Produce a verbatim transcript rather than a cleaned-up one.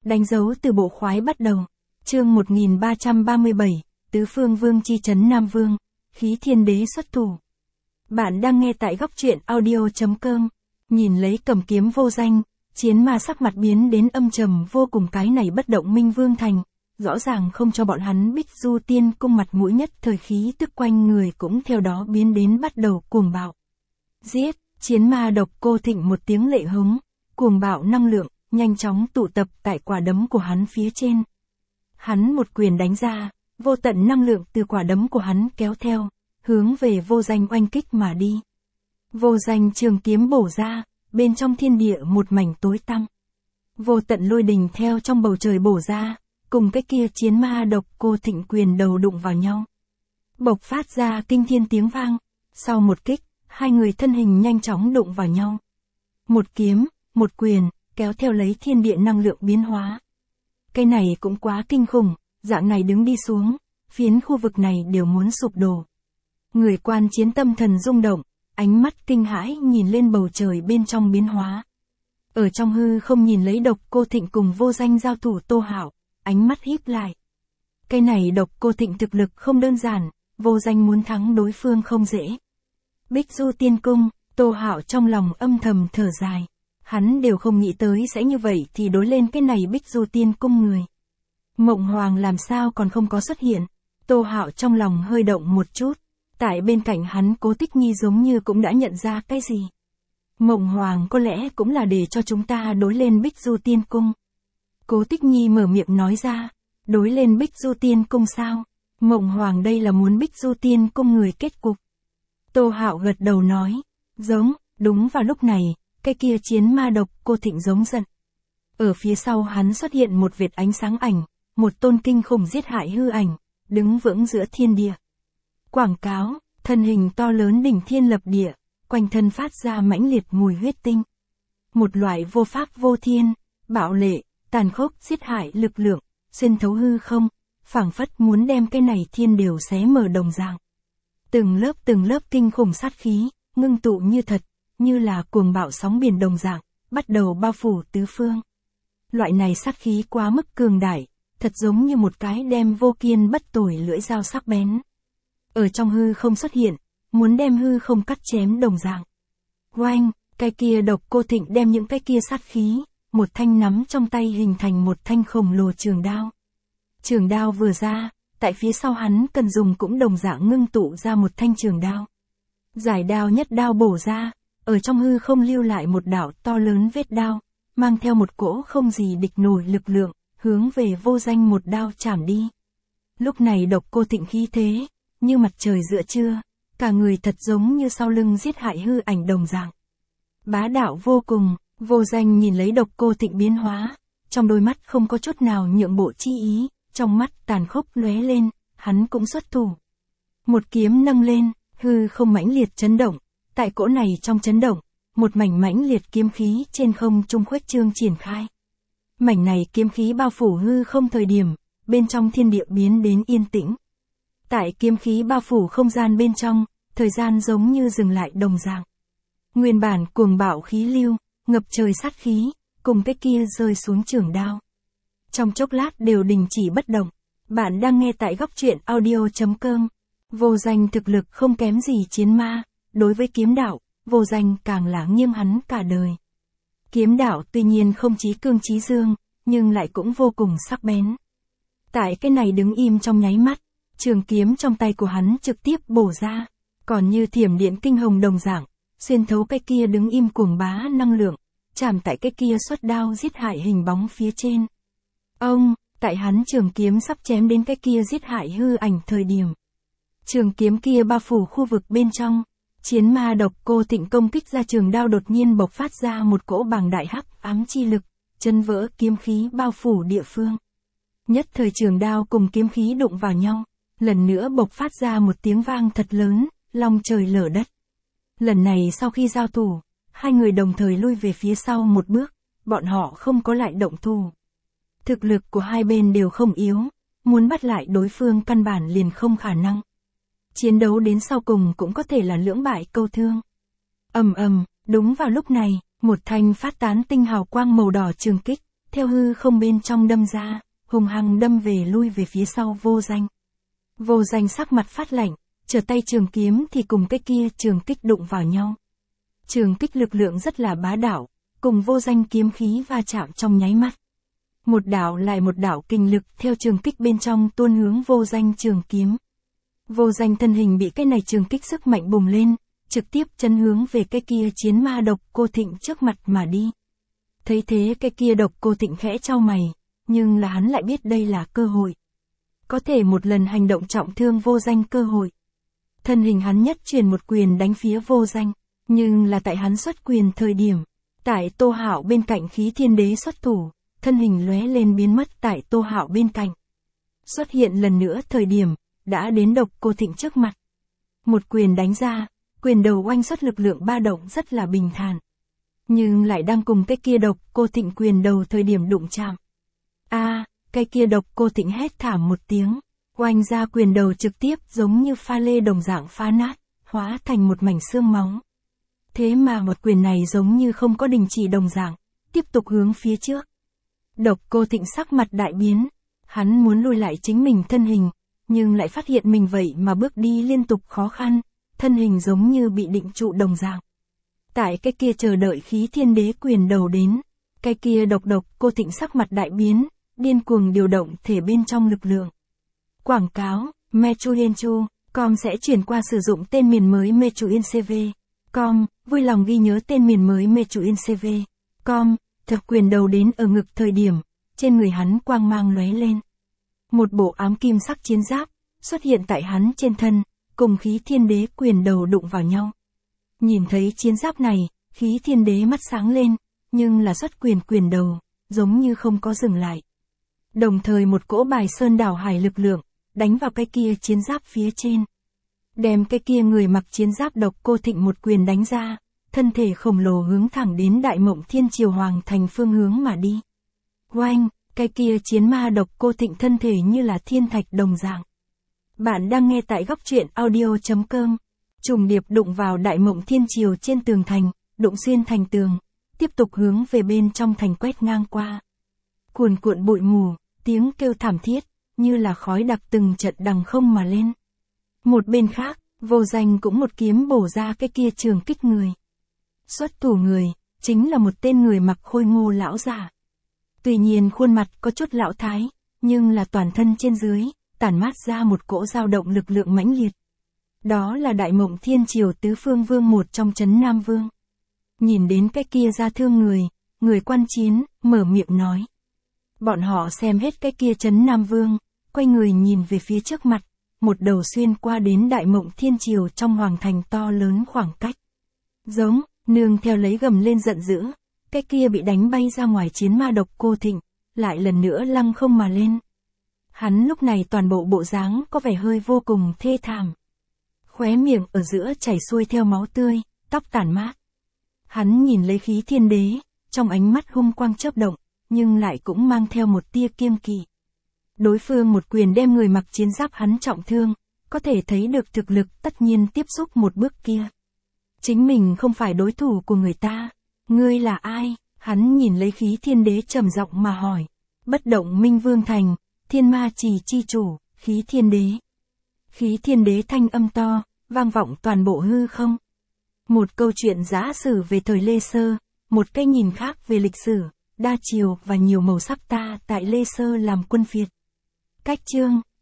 Đánh dấu từ bộ khoái bắt đầu. Chương một nghìn ba trăm ba mươi bảy, Tứ Phương Vương chi trấn Nam Vương, khí thiên đế xuất thủ. Bạn đang nghe tại góc truyện audio chấm com. Nhìn lấy cầm kiếm vô danh, chiến ma sắc mặt biến đến âm trầm vô cùng, cái này bất động minh vương thành, rõ ràng không cho bọn hắn Bích Du Tiên cung mặt mũi, nhất thời khí tức quanh người cũng theo đó biến đến bắt đầu cuồng bạo. Giết, chiến ma độc cô thịnh một tiếng lệ hống, cuồng bạo năng lượng, nhanh chóng tụ tập tại quả đấm của hắn phía trên. Hắn một quyền đánh ra, vô tận năng lượng từ quả đấm của hắn kéo theo, hướng về vô danh oanh kích mà đi. Vô danh trường kiếm bổ ra, bên trong thiên địa một mảnh tối tăm. Vô tận lôi đình theo trong bầu trời bổ ra, cùng cái kia chiến ma độc cô thịnh quyền đầu đụng vào nhau. Bộc phát ra kinh thiên tiếng vang, sau một kích, hai người thân hình nhanh chóng đụng vào nhau. Một kiếm, một quyền, kéo theo lấy thiên địa năng lượng biến hóa. Cái này cũng quá kinh khủng, dạng này đứng đi xuống, phiến khu vực này đều muốn sụp đổ. Người quan chiến tâm thần rung động, ánh mắt kinh hãi nhìn lên bầu trời bên trong biến hóa. Ở trong hư không nhìn lấy độc cô thịnh cùng vô danh giao thủ Tô Hạo, ánh mắt híp lại. Cái này độc cô thịnh thực lực không đơn giản, vô danh muốn thắng đối phương không dễ. Bích Du Tiên cung, Tô Hạo trong lòng âm thầm thở dài. Hắn đều không nghĩ tới sẽ như vậy thì đối lên cái này Bích Du Tiên cung người. Mộng Hoàng làm sao còn không có xuất hiện. Tô Hạo trong lòng hơi động một chút. Tại bên cạnh hắn Cố Tích Nhi giống như cũng đã nhận ra cái gì. Mộng Hoàng có lẽ cũng là để cho chúng ta đối lên Bích Du Tiên cung. Cố Tích Nhi mở miệng nói ra. Đối lên Bích Du Tiên cung sao? Mộng Hoàng đây là muốn Bích Du Tiên cung người kết cục. Tô Hạo gật đầu nói. Giống, đúng vào lúc này. Cái kia chiến ma độc cô thịnh giống giận. Ở phía sau hắn xuất hiện một vệt ánh sáng ảnh, một tôn kinh khủng giết hại hư ảnh, đứng vững giữa thiên địa. Quảng cáo, thân hình to lớn đỉnh thiên lập địa, quanh thân phát ra mãnh liệt mùi huyết tinh. Một loại vô pháp vô thiên, bạo lệ, tàn khốc giết hại lực lượng, xuyên thấu hư không, phảng phất muốn đem cái này thiên đều xé mở đồng dạng. Từng lớp từng lớp kinh khủng sát khí, ngưng tụ như thật. Như là cuồng bạo sóng biển đồng dạng, bắt đầu bao phủ tứ phương. Loại này sát khí quá mức cường đại, thật giống như một cái đem vô kiên bất tồi lưỡi dao sắc bén. Ở trong hư không xuất hiện, muốn đem hư không cắt chém đồng dạng. Oanh, cái kia độc cô thịnh đem những cái kia sát khí, một thanh nắm trong tay hình thành một thanh khổng lồ trường đao. Trường đao vừa ra, tại phía sau hắn cần dùng cũng đồng dạng ngưng tụ ra một thanh trường đao. Giải đao nhất đao bổ ra. Ở trong hư không lưu lại một đạo to lớn vết đao, mang theo một cỗ không gì địch nổi lực lượng, hướng về vô danh một đao chảm đi. Lúc này độc cô thịnh khí thế, như mặt trời giữa trưa, cả người thật giống như sau lưng giết hại hư ảnh đồng dạng. Bá đạo vô cùng, vô danh nhìn lấy độc cô thịnh biến hóa, trong đôi mắt không có chút nào nhượng bộ chi ý, trong mắt tàn khốc lóe lên, hắn cũng xuất thủ. Một kiếm nâng lên, hư không mãnh liệt chấn động. Tại cỗ này trong chấn động, một mảnh mãnh liệt kiếm khí trên không trung khuếch trương triển khai. Mảnh này kiếm khí bao phủ hư không thời điểm, bên trong thiên địa biến đến yên tĩnh. Tại kiếm khí bao phủ không gian bên trong, thời gian giống như dừng lại đồng dạng. Nguyên bản cuồng bạo khí lưu, ngập trời sát khí, cùng cái kia rơi xuống trường đao. Trong chốc lát đều đình chỉ bất động. Bạn đang nghe tại góc truyện audio chấm com. Vô danh thực lực không kém gì chiến ma. Đối với kiếm đạo, vô danh càng là nghiêng hắn cả đời. Kiếm đạo tuy nhiên không chí cương chí dương, nhưng lại cũng vô cùng sắc bén. Tại cái này đứng im trong nháy mắt, trường kiếm trong tay của hắn trực tiếp bổ ra, còn như thiểm điện kinh hồng đồng dạng, xuyên thấu cái kia đứng im cuồng bá năng lượng, chạm tại cái kia xuất đao giết hại hình bóng phía trên. Ông, tại hắn trường kiếm sắp chém đến cái kia giết hại hư ảnh thời điểm. Trường kiếm kia bao phủ khu vực bên trong. Chiến ma độc cô thịnh công kích ra trường đao đột nhiên bộc phát ra một cỗ bàng đại hắc ám chi lực, chân vỡ kiếm khí bao phủ địa phương. Nhất thời trường đao cùng kiếm khí đụng vào nhau, lần nữa bộc phát ra một tiếng vang thật lớn, long trời lở đất. Lần này sau khi giao thủ, hai người đồng thời lui về phía sau một bước, bọn họ không có lại động thủ. Thực lực của hai bên đều không yếu, muốn bắt lại đối phương căn bản liền không khả năng. Chiến đấu đến sau cùng cũng có thể là lưỡng bại câu thương. Ầm ầm, đúng vào lúc này, một thanh phát tán tinh hào quang màu đỏ trường kích, theo hư không bên trong đâm ra, hùng hăng đâm về lui về phía sau Vô Danh. Vô Danh sắc mặt phát lạnh, trở tay trường kiếm thì cùng cái kia trường kích đụng vào nhau. Trường kích lực lượng rất là bá đạo, cùng Vô Danh kiếm khí va chạm trong nháy mắt. Một đạo lại một đạo kình lực theo trường kích bên trong tuôn hướng Vô Danh trường kiếm. Vô Danh thân hình bị cái này trường kích sức mạnh bùng lên, trực tiếp chấn hướng về cái kia chiến ma Độc Cô Thịnh trước mặt mà đi. Thấy thế cái kia Độc Cô Thịnh khẽ chau mày, nhưng là hắn lại biết đây là cơ hội. Có thể một lần hành động trọng thương Vô Danh cơ hội. Thân hình hắn nhất truyền một quyền đánh phía Vô Danh, nhưng là tại hắn xuất quyền thời điểm, tại Tô Hạo bên cạnh Khí Thiên Đế xuất thủ, thân hình lóe lên biến mất tại Tô Hạo bên cạnh. Xuất hiện lần nữa thời điểm, đã đến Độc Cô Thịnh trước mặt. Một quyền đánh ra, quyền đầu oanh xuất lực lượng ba động rất là bình thản. Nhưng lại đang cùng cái kia Độc Cô Thịnh quyền đầu thời điểm đụng chạm. A, à, cái kia Độc Cô Thịnh hét thảm một tiếng, oanh ra quyền đầu trực tiếp giống như pha lê đồng dạng phá nát, hóa thành một mảnh xương máu. Thế mà một quyền này giống như không có đình chỉ đồng dạng, tiếp tục hướng phía trước. Độc Cô Thịnh sắc mặt đại biến, hắn muốn lui lại chính mình thân hình, nhưng lại phát hiện mình vậy mà bước đi liên tục khó khăn, thân hình giống như bị định trụ đồng dạng. Tại cái kia chờ đợi Khí Thiên Đế quyền đầu đến, cái kia độc Độc Cô Thịnh sắc mặt đại biến, điên cuồng điều động thể bên trong lực lượng. Quảng cáo, Mechuyenchu, com sẽ chuyển qua sử dụng tên miền mới Mechuyencv. Com, vui lòng ghi nhớ tên miền mới Mechuyencv. Com, thực quyền đầu đến ở ngực thời điểm, trên người hắn quang mang lóe lên. Một bộ ám kim sắc chiến giáp, xuất hiện tại hắn trên thân, cùng Khí Thiên Đế quyền đầu đụng vào nhau. Nhìn thấy chiến giáp này, Khí Thiên Đế mắt sáng lên, nhưng là xuất quyền quyền đầu, giống như không có dừng lại. Đồng thời một cỗ bài sơn đảo hải lực lượng, đánh vào cái kia chiến giáp phía trên. Đem cái kia người mặc chiến giáp Độc Cô Thịnh một quyền đánh ra, thân thể khổng lồ hướng thẳng đến Đại Mộng Thiên Triều Hoàng thành phương hướng mà đi. Oanh, cái kia chiến ma Độc Cô Thịnh thân thể như là thiên thạch đồng dạng. Bạn đang nghe tại góc truyện audio chấm com. Trùng điệp đụng vào Đại Mộng Thiên Triều trên tường thành, đụng xuyên thành tường, tiếp tục hướng về bên trong thành quét ngang qua. Cuồn cuộn bụi mù, tiếng kêu thảm thiết, như là khói đặc từng trận đằng không mà lên. Một bên khác, Vô Danh cũng một kiếm bổ ra cái kia trường kích người. Xuất thủ người, chính là một tên người mặc khôi ngô lão giả. Tuy nhiên khuôn mặt có chút lão thái, nhưng là toàn thân trên dưới, tản mát ra một cỗ dao động lực lượng mãnh liệt. Đó là Đại Mộng Thiên Triều Tứ Phương Vương một trong Trấn Nam Vương. Nhìn đến cái kia ra thương người, người quan chiến, mở miệng nói. Bọn họ xem hết cái kia Trấn Nam Vương, quay người nhìn về phía trước mặt, một đầu xuyên qua đến Đại Mộng Thiên Triều trong hoàng thành to lớn khoảng cách. Giống, nương theo lấy gầm lên giận dữ, cái kia bị đánh bay ra ngoài chiến ma Độc Cô Thịnh, lại lần nữa lăng không mà lên. Hắn lúc này toàn bộ bộ dáng có vẻ hơi vô cùng thê thảm. Khóe miệng ở giữa chảy xuôi theo máu tươi, tóc tản mát. Hắn nhìn lấy Khí Thiên Đế, trong ánh mắt hung quang chớp động, nhưng lại cũng mang theo một tia kiêng kỵ. Đối phương một quyền đem người mặc chiến giáp hắn trọng thương, có thể thấy được thực lực tất nhiên tiếp xúc một bước kia. Chính mình không phải đối thủ của người ta. Ngươi là ai? Hắn nhìn lấy Khí Thiên Đế trầm giọng mà hỏi. Bất Động Minh Vương Thành, Thiên Ma Trì chi chủ, Khí Thiên Đế. Khí Thiên Đế thanh âm to, vang vọng toàn bộ hư không. Một câu chuyện giả sử về thời Lê Sơ, một cái nhìn khác về lịch sử, đa chiều và nhiều màu sắc ta tại Lê Sơ làm quân phiệt. Cách chương